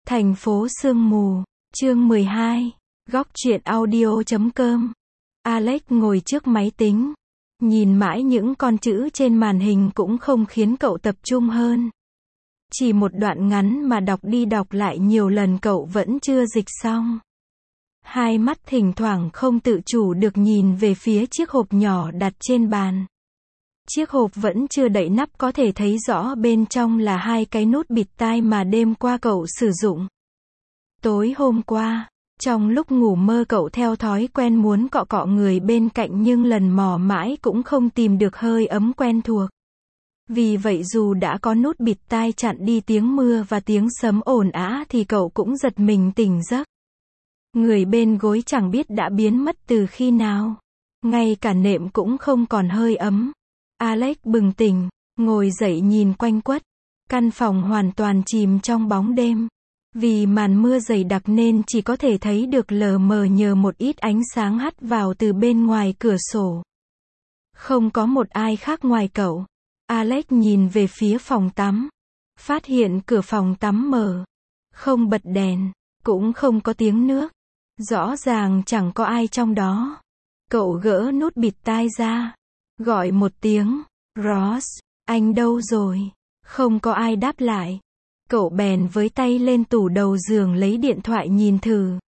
Thành phố sương mù, chương 12, góc truyện audio.com. Alex ngồi trước máy tính, nhìn mãi những con chữ trên màn hình cũng không khiến cậu tập trung hơn. Chỉ một đoạn ngắn mà đọc đi đọc lại nhiều lần cậu vẫn chưa dịch xong. Hai mắt thỉnh thoảng không tự chủ được nhìn về phía chiếc hộp nhỏ đặt trên bàn. Chiếc hộp vẫn chưa đậy nắp, có thể thấy rõ bên trong là hai cái nút bịt tai mà đêm qua cậu sử dụng. Tối hôm qua, trong lúc ngủ mơ cậu theo thói quen muốn cọ cọ người bên cạnh nhưng lần mò mãi cũng không tìm được hơi ấm quen thuộc. Vì vậy dù đã có nút bịt tai chặn đi tiếng mưa và tiếng sấm ồn ào thì cậu cũng giật mình tỉnh giấc. Người bên gối chẳng biết đã biến mất từ khi nào. Ngay cả nệm cũng không còn hơi ấm. Alex bừng tỉnh, ngồi dậy nhìn quanh quất. Căn phòng hoàn toàn chìm trong bóng đêm. Vì màn mưa dày đặc nên chỉ có thể thấy được lờ mờ nhờ một ít ánh sáng hắt vào từ bên ngoài cửa sổ. Không có một ai khác ngoài cậu. Alex nhìn về phía phòng tắm. Phát hiện cửa phòng tắm mở. Không bật đèn, cũng không có tiếng nước. Rõ ràng chẳng có ai trong đó. Cậu gỡ nút bịt tai ra. Gọi một tiếng, Ross, anh đâu rồi? Không có ai đáp lại. Cậu bèn với tay lên tủ đầu giường lấy điện thoại nhìn thử.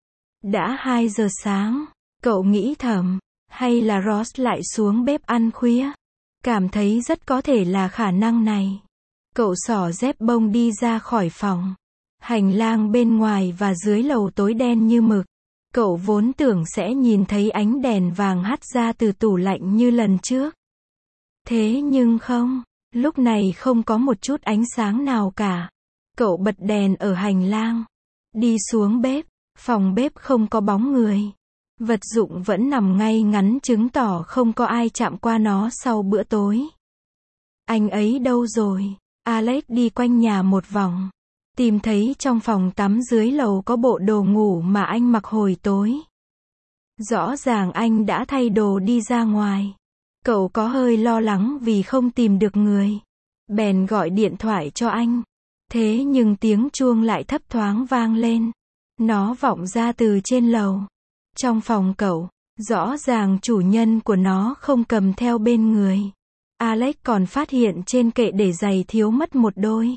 Đã 2 giờ sáng, cậu nghĩ thầm, hay là Ross lại xuống bếp ăn khuya? Cảm thấy rất có thể là khả năng này. Cậu xỏ dép bông đi ra khỏi phòng. Hành lang bên ngoài và dưới lầu tối đen như mực. Cậu vốn tưởng sẽ nhìn thấy ánh đèn vàng hắt ra từ tủ lạnh như lần trước. Thế nhưng không, lúc này không có một chút ánh sáng nào cả. Cậu bật đèn ở hành lang. Đi xuống bếp, phòng bếp không có bóng người. Vật dụng vẫn nằm ngay ngắn chứng tỏ không có ai chạm qua nó sau bữa tối. Anh ấy đâu rồi? Alex đi quanh nhà một vòng. Tìm thấy trong phòng tắm dưới lầu có bộ đồ ngủ mà anh mặc hồi tối. Rõ ràng anh đã thay đồ đi ra ngoài. Cậu có hơi lo lắng vì không tìm được người. Bèn gọi điện thoại cho anh. Thế nhưng tiếng chuông lại thấp thoáng vang lên. Nó vọng ra từ trên lầu. Trong phòng cậu, rõ ràng chủ nhân của nó không cầm theo bên người. Alex còn phát hiện trên kệ để giày thiếu mất một đôi.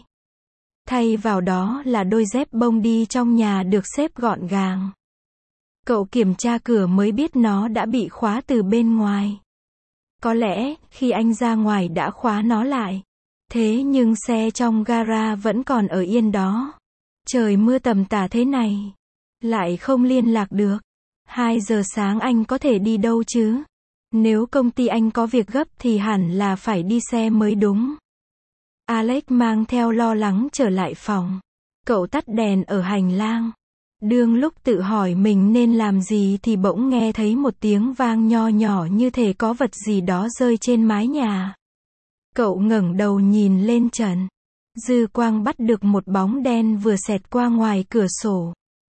Thay vào đó là đôi dép bông đi trong nhà được xếp gọn gàng. Cậu kiểm tra cửa mới biết nó đã bị khóa từ bên ngoài. Có lẽ, khi anh ra ngoài đã khóa nó lại. Thế nhưng xe trong gara vẫn còn ở yên đó. Trời mưa tầm tã thế này. Lại không liên lạc được. 2 giờ sáng anh có thể đi đâu chứ? Nếu công ty anh có việc gấp thì hẳn là phải đi xe mới đúng. Alex mang theo lo lắng trở lại phòng. Cậu tắt đèn ở hành lang. Đương lúc tự hỏi mình nên làm gì thì bỗng nghe thấy một tiếng vang nho nhỏ như thể có vật gì đó rơi trên mái nhà. Cậu ngẩng đầu nhìn lên trần. Dư quang bắt được một bóng đen vừa xẹt qua ngoài cửa sổ.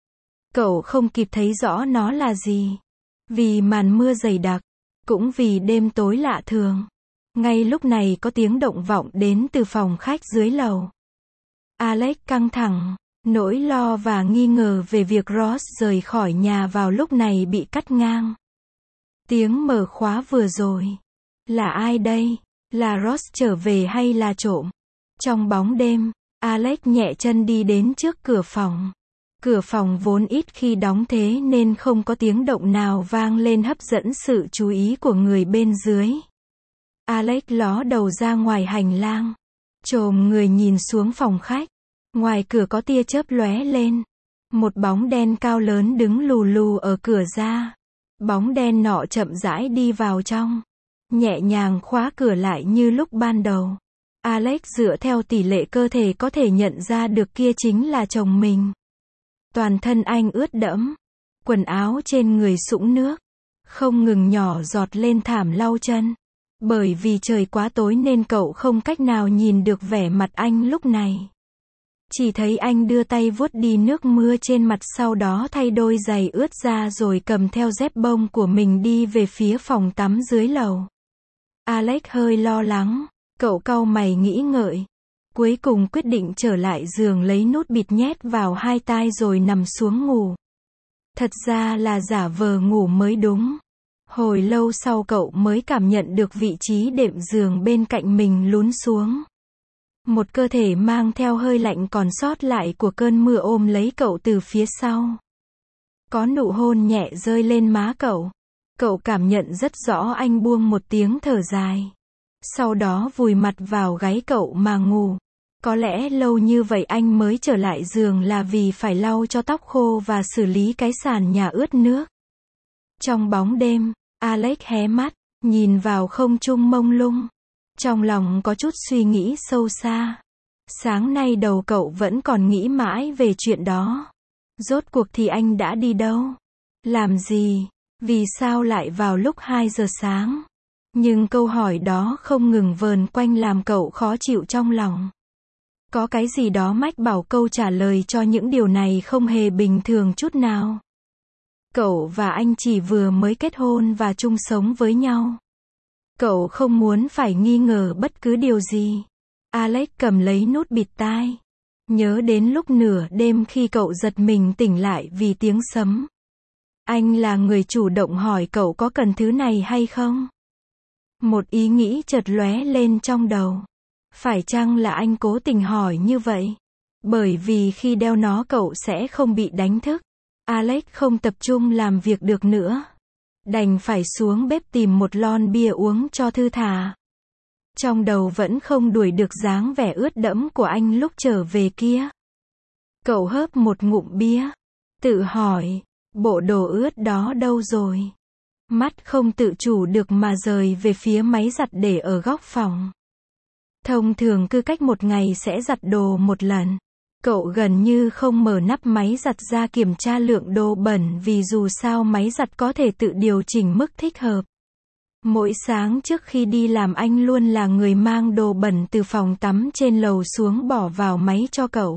Cậu không kịp thấy rõ nó là gì. Vì màn mưa dày đặc, cũng vì đêm tối lạ thường. Ngay lúc này có tiếng động vọng đến từ phòng khách dưới lầu. Alex căng thẳng, nỗi lo và nghi ngờ về việc Ross rời khỏi nhà vào lúc này bị cắt ngang. Tiếng mở khóa vừa rồi. Là ai đây? Là Ross trở về hay là trộm? Trong bóng đêm, Alex nhẹ chân đi đến trước cửa phòng. Cửa phòng vốn ít khi đóng thế nên không có tiếng động nào vang lên hấp dẫn sự chú ý của người bên dưới. Alex ló đầu ra ngoài hành lang. Chồm người nhìn xuống phòng khách. Ngoài cửa có tia chớp lóe lên. Một bóng đen cao lớn đứng lù lù ở cửa ra. Bóng đen nọ chậm rãi đi vào trong. Nhẹ nhàng khóa cửa lại như lúc ban đầu. Alex dựa theo tỷ lệ cơ thể có thể nhận ra được kia chính là chồng mình. Toàn thân anh ướt đẫm. Quần áo trên người sũng nước. Không ngừng nhỏ giọt lên thảm lau chân. Bởi vì trời quá tối nên cậu không cách nào nhìn được vẻ mặt anh lúc này. Chỉ thấy anh đưa tay vuốt đi nước mưa trên mặt, sau đó thay đôi giày ướt ra rồi cầm theo dép bông của mình đi về phía phòng tắm dưới lầu. Alex hơi lo lắng. Cậu cau mày nghĩ ngợi. Cuối cùng quyết định trở lại giường lấy nút bịt nhét vào hai tai rồi nằm xuống ngủ. Thật ra là giả vờ ngủ mới đúng. Hồi lâu sau cậu mới cảm nhận được vị trí đệm giường bên cạnh mình lún xuống. Một cơ thể mang theo hơi lạnh còn sót lại của cơn mưa ôm lấy cậu từ phía sau. Có nụ hôn nhẹ rơi lên má cậu. Cậu cảm nhận rất rõ anh buông một tiếng thở dài. Sau đó vùi mặt vào gáy cậu mà ngủ. Có lẽ lâu như vậy anh mới trở lại giường là vì phải lau cho tóc khô và xử lý cái sàn nhà ướt nước. Trong bóng đêm, Alex hé mắt, nhìn vào không trung mông lung. Trong lòng có chút suy nghĩ sâu xa. Sáng nay đầu cậu vẫn còn nghĩ mãi về chuyện đó. Rốt cuộc thì anh đã đi đâu? Làm gì? Vì sao lại vào lúc 2 giờ sáng? Nhưng câu hỏi đó không ngừng vờn quanh làm cậu khó chịu trong lòng. Có cái gì đó mách bảo câu trả lời cho những điều này không hề bình thường chút nào. Cậu và anh chỉ vừa mới kết hôn và chung sống với nhau. Cậu không muốn phải nghi ngờ bất cứ điều gì. Alex cầm lấy nút bịt tai. Nhớ đến lúc nửa đêm khi cậu giật mình tỉnh lại vì tiếng sấm. Anh là người chủ động hỏi cậu có cần thứ này hay không? Một ý nghĩ chợt lóe lên trong đầu. Phải chăng là anh cố tình hỏi như vậy? Bởi vì khi đeo nó cậu sẽ không bị đánh thức. Alex không tập trung làm việc được nữa. Đành phải xuống bếp tìm một lon bia uống cho thư thả. Trong đầu vẫn không đuổi được dáng vẻ ướt đẫm của anh lúc trở về kia. Cậu hớp một ngụm bia. Tự hỏi, bộ đồ ướt đó đâu rồi? Mắt không tự chủ được mà rời về phía máy giặt để ở góc phòng. Thông thường cứ cách một ngày sẽ giặt đồ một lần. Cậu gần như không mở nắp máy giặt ra kiểm tra lượng đồ bẩn vì dù sao máy giặt có thể tự điều chỉnh mức thích hợp. Mỗi sáng trước khi đi làm anh luôn là người mang đồ bẩn từ phòng tắm trên lầu xuống bỏ vào máy cho cậu.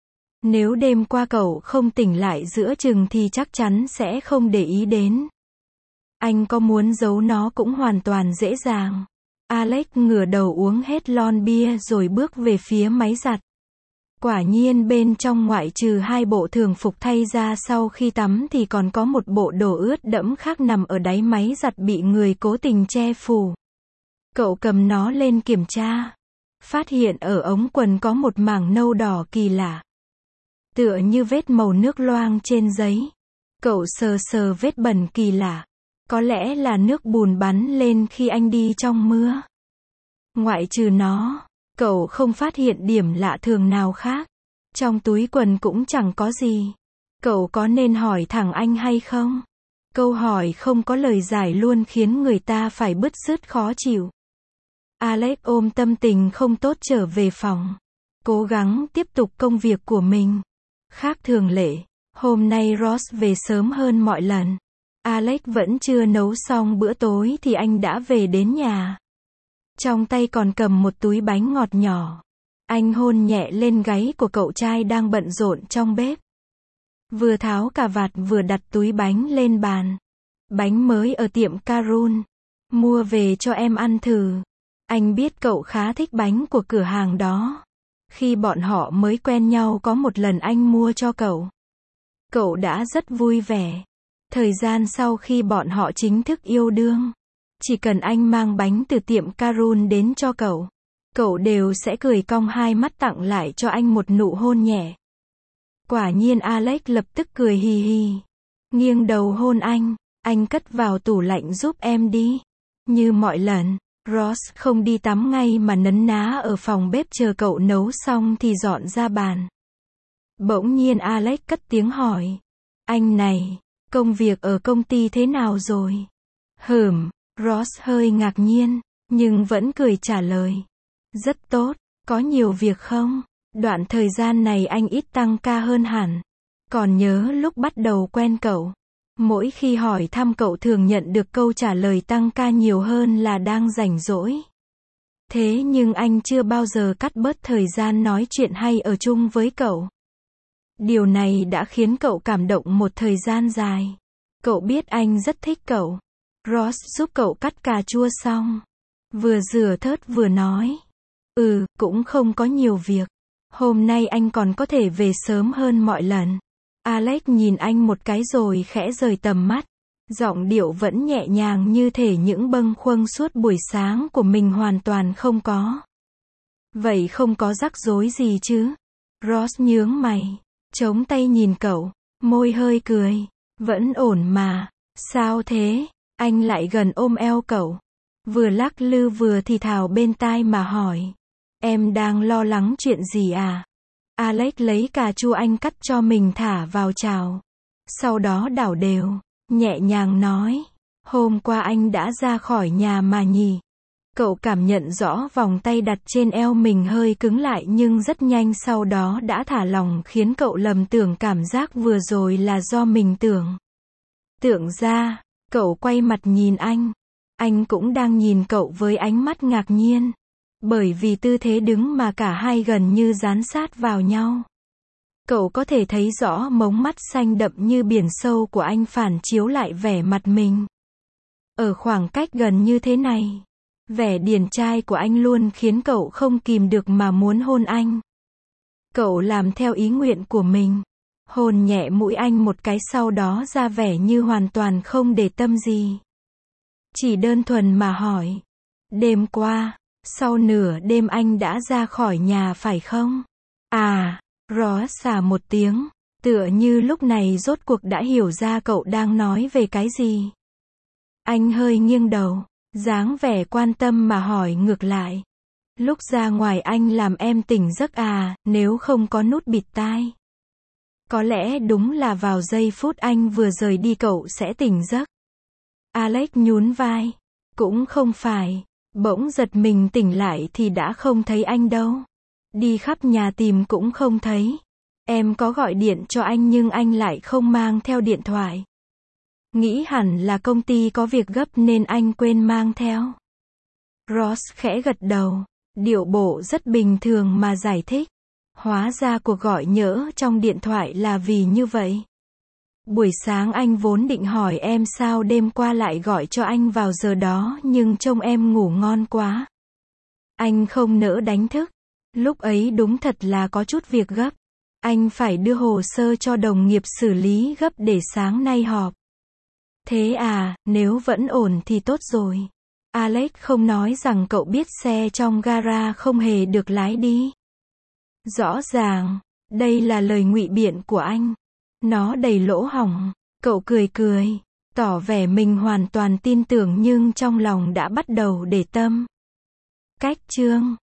Nếu đêm qua cậu không tỉnh lại giữa chừng thì chắc chắn sẽ không để ý đến. Anh có muốn giấu nó cũng hoàn toàn dễ dàng. Alex ngửa đầu uống hết lon bia rồi bước về phía máy giặt. Quả nhiên bên trong ngoại trừ 2 bộ thường phục thay ra sau khi tắm thì còn có một bộ đồ ướt đẫm khác nằm ở đáy máy giặt bị người cố tình che phủ. Cậu cầm nó lên kiểm tra. Phát hiện ở ống quần có một mảng nâu đỏ kỳ lạ. Tựa như vết màu nước loang trên giấy. Cậu sờ sờ vết bẩn kỳ lạ. Có lẽ là nước bùn bắn lên khi anh đi trong mưa. Ngoại trừ nó, cậu không phát hiện điểm lạ thường nào khác. Trong túi quần cũng chẳng có gì. Cậu có nên hỏi thẳng anh hay không? Câu hỏi không có lời giải luôn khiến người ta phải bứt rứt khó chịu. Alex ôm tâm tình không tốt trở về phòng. Cố gắng tiếp tục công việc của mình. Khác thường lệ, hôm nay Ross về sớm hơn mọi lần. Alex vẫn chưa nấu xong bữa tối thì anh đã về đến nhà. Trong tay còn cầm một túi bánh ngọt nhỏ. Anh hôn nhẹ lên gáy của cậu trai đang bận rộn trong bếp. Vừa tháo cà vạt vừa đặt túi bánh lên bàn. Bánh mới ở tiệm Carun. Mua về cho em ăn thử. Anh biết cậu khá thích bánh của cửa hàng đó. Khi bọn họ mới quen nhau có một lần anh mua cho cậu. Cậu đã rất vui vẻ. Thời gian sau khi bọn họ chính thức yêu đương. Chỉ cần anh mang bánh từ tiệm Carun đến cho cậu. Cậu đều sẽ cười cong hai mắt tặng lại cho anh một nụ hôn nhẹ. Quả nhiên Alex lập tức cười hì hì. Nghiêng đầu hôn anh cất vào tủ lạnh giúp em đi. Như mọi lần, Ross không đi tắm ngay mà nấn ná ở phòng bếp chờ cậu nấu xong thì dọn ra bàn. Bỗng nhiên Alex cất tiếng hỏi. Anh này, công việc ở công ty thế nào rồi? Ross hơi ngạc nhiên, nhưng vẫn cười trả lời. Rất tốt, có nhiều việc không? Đoạn thời gian này anh ít tăng ca hơn hẳn. Còn nhớ lúc bắt đầu quen cậu. Mỗi khi hỏi thăm cậu thường nhận được câu trả lời tăng ca nhiều hơn là đang rảnh rỗi. Thế nhưng anh chưa bao giờ cắt bớt thời gian nói chuyện hay ở chung với cậu. Điều này đã khiến cậu cảm động một thời gian dài. Cậu biết anh rất thích cậu. Ross giúp cậu cắt cà chua xong. Vừa rửa thớt vừa nói. Cũng không có nhiều việc. Hôm nay anh còn có thể về sớm hơn mọi lần. Alex nhìn anh một cái rồi khẽ rời tầm mắt. Giọng điệu vẫn nhẹ nhàng như thể những bâng khuâng suốt buổi sáng của mình hoàn toàn không có. Vậy không có rắc rối gì chứ? Ross nhướng mày, chống tay nhìn cậu, môi hơi cười. Vẫn ổn mà. Sao thế? Anh lại gần ôm eo cậu. Vừa lắc lư vừa thì thào bên tai mà hỏi. Em đang lo lắng chuyện gì à? Alex lấy cà chua anh cắt cho mình thả vào chảo. Sau đó đảo đều, nhẹ nhàng nói. Hôm qua anh đã ra khỏi nhà mà nhỉ? Cậu cảm nhận rõ vòng tay đặt trên eo mình hơi cứng lại nhưng rất nhanh sau đó đã thả lỏng khiến cậu lầm tưởng cảm giác vừa rồi là do mình tưởng ra. Cậu quay mặt nhìn anh. Anh cũng đang nhìn cậu với ánh mắt ngạc nhiên. Bởi vì tư thế đứng mà cả hai gần như dán sát vào nhau. Cậu có thể thấy rõ mống mắt xanh đậm như biển sâu của anh phản chiếu lại vẻ mặt mình. Ở khoảng cách gần như thế này, vẻ điển trai của anh luôn khiến cậu không kìm được mà muốn hôn anh. Cậu làm theo ý nguyện của mình. Hôn nhẹ mũi anh một cái sau đó ra vẻ như hoàn toàn không để tâm gì. Chỉ đơn thuần mà hỏi. Đêm qua, sau nửa đêm anh đã ra khỏi nhà phải không? À, Ross xả một tiếng, tựa như lúc này rốt cuộc đã hiểu ra cậu đang nói về cái gì. Anh hơi nghiêng đầu, dáng vẻ quan tâm mà hỏi ngược lại. Lúc ra ngoài anh làm em tỉnh giấc à, nếu không có nút bịt tai. Có lẽ đúng là vào giây phút anh vừa rời đi cậu sẽ tỉnh giấc. Alex nhún vai. Cũng không phải. Bỗng giật mình tỉnh lại thì đã không thấy anh đâu. Đi khắp nhà tìm cũng không thấy. Em có gọi điện cho anh nhưng anh lại không mang theo điện thoại. Nghĩ hẳn là công ty có việc gấp nên anh quên mang theo. Ross khẽ gật đầu. Điệu bộ rất bình thường mà giải thích. Hóa ra cuộc gọi nhỡ trong điện thoại là vì như vậy. Buổi sáng anh vốn định hỏi em sao đêm qua lại gọi cho anh vào giờ đó nhưng trông em ngủ ngon quá. Anh không nỡ đánh thức. Lúc ấy đúng thật là có chút việc gấp. Anh phải đưa hồ sơ cho đồng nghiệp xử lý gấp để sáng nay họp. Thế à, nếu vẫn ổn thì tốt rồi. Alex không nói rằng cậu biết xe trong gara không hề được lái đi. Rõ ràng, đây là lời ngụy biện của anh. Nó đầy lỗ hổng. Cậu cười cười, tỏ vẻ mình hoàn toàn tin tưởng nhưng trong lòng đã bắt đầu để tâm. Cách chương